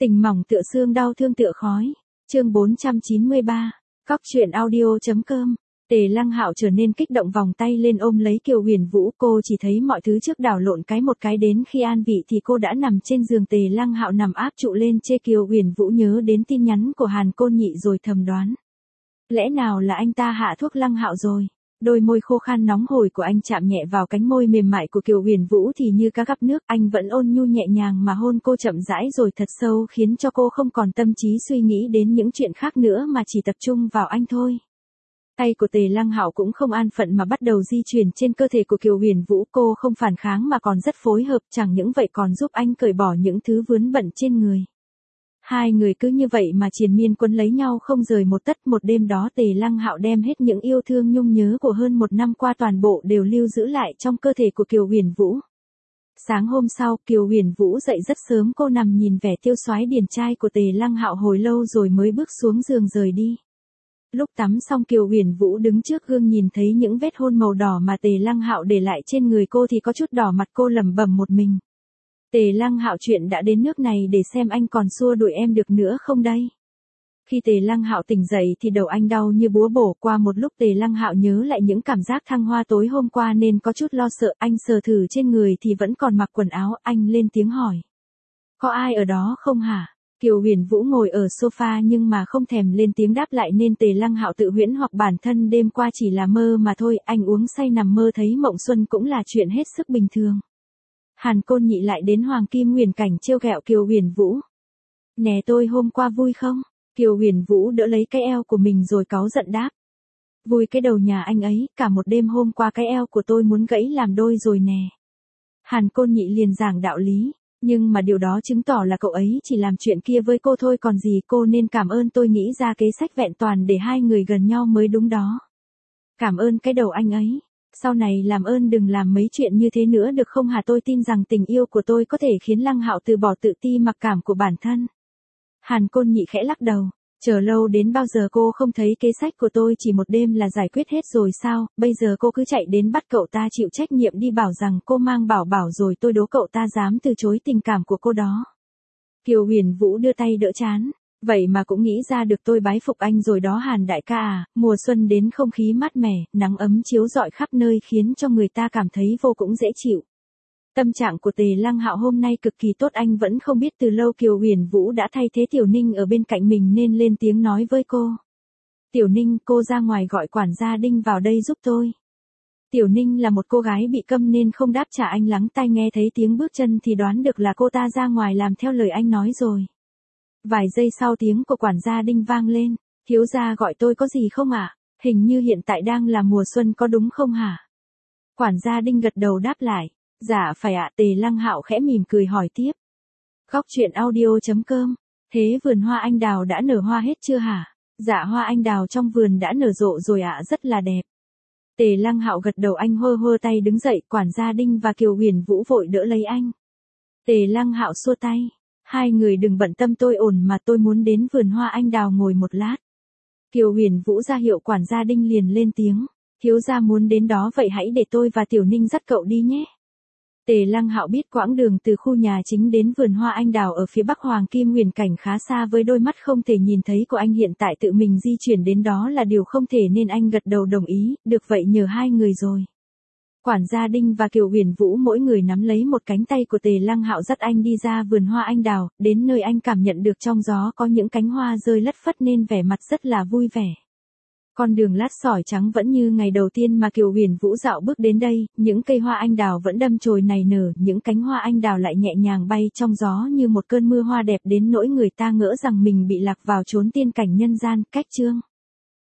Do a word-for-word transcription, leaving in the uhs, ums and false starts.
Tình mỏng tựa xương, đau thương tựa khói. Chương bốn trăm chín mươi ba. Cóc truyện audio.com. Tề Lăng Hạo trở nên kích động, vòng tay lên ôm lấy Kiều Huyền Vũ, cô chỉ thấy mọi thứ trước đảo lộn cái một cái, đến khi an vị thì cô đã nằm trên giường. Tề Lăng Hạo nằm áp trụ lên chê Kiều Huyền Vũ, nhớ đến tin nhắn của Hàn Côn Nhị rồi thầm đoán. Lẽ nào là anh ta hạ thuốc Lăng Hạo rồi? Đôi môi khô khan nóng hổi của anh chạm nhẹ vào cánh môi mềm mại của Kiều Huyền Vũ thì như cá gặp nước, anh vẫn ôn nhu nhẹ nhàng mà hôn cô chậm rãi rồi thật sâu, khiến cho cô không còn tâm trí suy nghĩ đến những chuyện khác nữa mà chỉ tập trung vào anh thôi. Tay của Tề Lăng Hạo cũng không an phận mà bắt đầu di chuyển trên cơ thể của Kiều Huyền Vũ, cô không phản kháng mà còn rất phối hợp, chẳng những vậy còn giúp anh cởi bỏ những thứ vướng bận trên người. Hai người cứ như vậy mà triền miên quấn lấy nhau không rời một tấc. Một đêm đó Tề Lăng Hạo đem hết những yêu thương nhung nhớ của hơn một năm qua toàn bộ đều lưu giữ lại trong cơ thể của Kiều Huyền Vũ. Sáng hôm sau, Kiều Huyền Vũ dậy rất sớm, cô nằm nhìn vẻ tiêu xoái điển trai của Tề Lăng Hạo hồi lâu rồi mới bước xuống giường rời đi. Lúc tắm xong, Kiều Huyền Vũ đứng trước gương nhìn thấy những vết hôn màu đỏ mà Tề Lăng Hạo để lại trên người cô thì có chút đỏ mặt, cô lẩm bẩm một mình. Tề Lăng Hạo, chuyện đã đến nước này để xem anh còn xua đuổi em được nữa không đây? Khi Tề Lăng Hạo tỉnh dậy thì đầu anh đau như búa bổ. Qua một lúc Tề Lăng Hạo nhớ lại những cảm giác thăng hoa tối hôm qua nên có chút lo sợ, anh sờ thử trên người thì vẫn còn mặc quần áo, anh lên tiếng hỏi. Có ai ở đó không hả? Kiều Huyền Vũ ngồi ở sofa nhưng mà không thèm lên tiếng đáp lại, nên Tề Lăng Hạo tự huyễn hoặc bản thân đêm qua chỉ là mơ mà thôi, anh uống say nằm mơ thấy mộng xuân cũng là chuyện hết sức bình thường. Hàn Côn Nhị lại đến Hoàng Kim Huyền Cảnh trêu ghẹo Kiều Huyền Vũ. Nè, tôi hôm qua vui không? Kiều Huyền Vũ đỡ lấy cái eo của mình rồi cáu giận đáp. Vui cái đầu nhà anh ấy, cả một đêm hôm qua cái eo của tôi muốn gãy làm đôi rồi nè. Hàn Côn Nhị liền giảng đạo lý. Nhưng mà điều đó chứng tỏ là cậu ấy chỉ làm chuyện kia với cô thôi còn gì, cô nên cảm ơn tôi nghĩ ra kế sách vẹn toàn để hai người gần nhau mới đúng đó. Cảm ơn cái đầu anh ấy. Sau này làm ơn đừng làm mấy chuyện như thế nữa được không hả? Tôi tin rằng tình yêu của tôi có thể khiến Lăng Hạo từ bỏ tự ti mặc cảm của bản thân. Hàn Côn Nhị khẽ lắc đầu. Chờ lâu đến bao giờ cô không thấy kế sách của tôi chỉ một đêm là giải quyết hết rồi sao? Bây giờ cô cứ chạy đến bắt cậu ta chịu trách nhiệm đi, bảo rằng cô mang bảo bảo rồi tôi đố cậu ta dám từ chối tình cảm của cô đó. Kiều Huyền Vũ đưa tay đỡ trán. Vậy mà cũng nghĩ ra được, tôi bái phục anh rồi đó Hàn đại ca à. Mùa xuân đến, không khí mát mẻ, nắng ấm chiếu rọi khắp nơi khiến cho người ta cảm thấy vô cùng dễ chịu. Tâm trạng của Tề Lăng Hạo hôm nay cực kỳ tốt, anh vẫn không biết từ lâu Kiều Huyền Vũ đã thay thế Tiểu Ninh ở bên cạnh mình nên lên tiếng nói với cô. Tiểu Ninh, cô ra ngoài gọi quản gia Đinh vào đây giúp tôi. Tiểu Ninh là một cô gái bị câm nên không đáp trả, anh lắng tai nghe thấy tiếng bước chân thì đoán được là cô ta ra ngoài làm theo lời anh nói rồi. Vài giây sau tiếng của quản gia Đinh vang lên. Thiếu gia gọi tôi có gì không ạ? À? Hình như hiện tại đang là mùa xuân có đúng không hả? Quản gia Đinh gật đầu đáp lại. Dạ phải ạ. Tề Lăng Hạo khẽ mỉm cười hỏi tiếp. Cóc truyện audio.com. Thế vườn hoa anh đào đã nở hoa hết chưa hả? Dạ hoa anh đào trong vườn đã nở rộ rồi ạ, rất là đẹp. Tề Lăng Hạo gật đầu, anh hơ hơ tay đứng dậy, quản gia Đinh và Kiều Huyền Vũ vội đỡ lấy anh. Tề Lăng Hạo xua tay. Hai người đừng bận tâm, tôi ổn mà, tôi muốn đến vườn hoa anh đào ngồi một lát. Kiều Huyền Vũ ra hiệu, quản gia Đinh liền lên tiếng. Thiếu gia muốn đến đó, vậy hãy để tôi và Tiểu Ninh dắt cậu đi nhé. Tề Lăng Hạo biết quãng đường từ khu nhà chính đến vườn hoa anh đào ở phía bắc Hoàng Kim Huyền Cảnh khá xa, với đôi mắt không thể nhìn thấy của anh hiện tại tự mình di chuyển đến đó là điều không thể, nên anh gật đầu đồng ý, được vậy nhờ hai người rồi. Quản gia Đinh và Kiều Huyền Vũ mỗi người nắm lấy một cánh tay của Tề Lăng Hạo dắt anh đi ra vườn hoa anh đào, đến nơi anh cảm nhận được trong gió có những cánh hoa rơi lất phất nên vẻ mặt rất là vui vẻ. Con đường lát sỏi trắng vẫn như ngày đầu tiên mà Kiều Huyền Vũ dạo bước đến đây, những cây hoa anh đào vẫn đâm chồi nảy nở, những cánh hoa anh đào lại nhẹ nhàng bay trong gió như một cơn mưa hoa đẹp đến nỗi người ta ngỡ rằng mình bị lạc vào chốn tiên cảnh nhân gian. Cách chương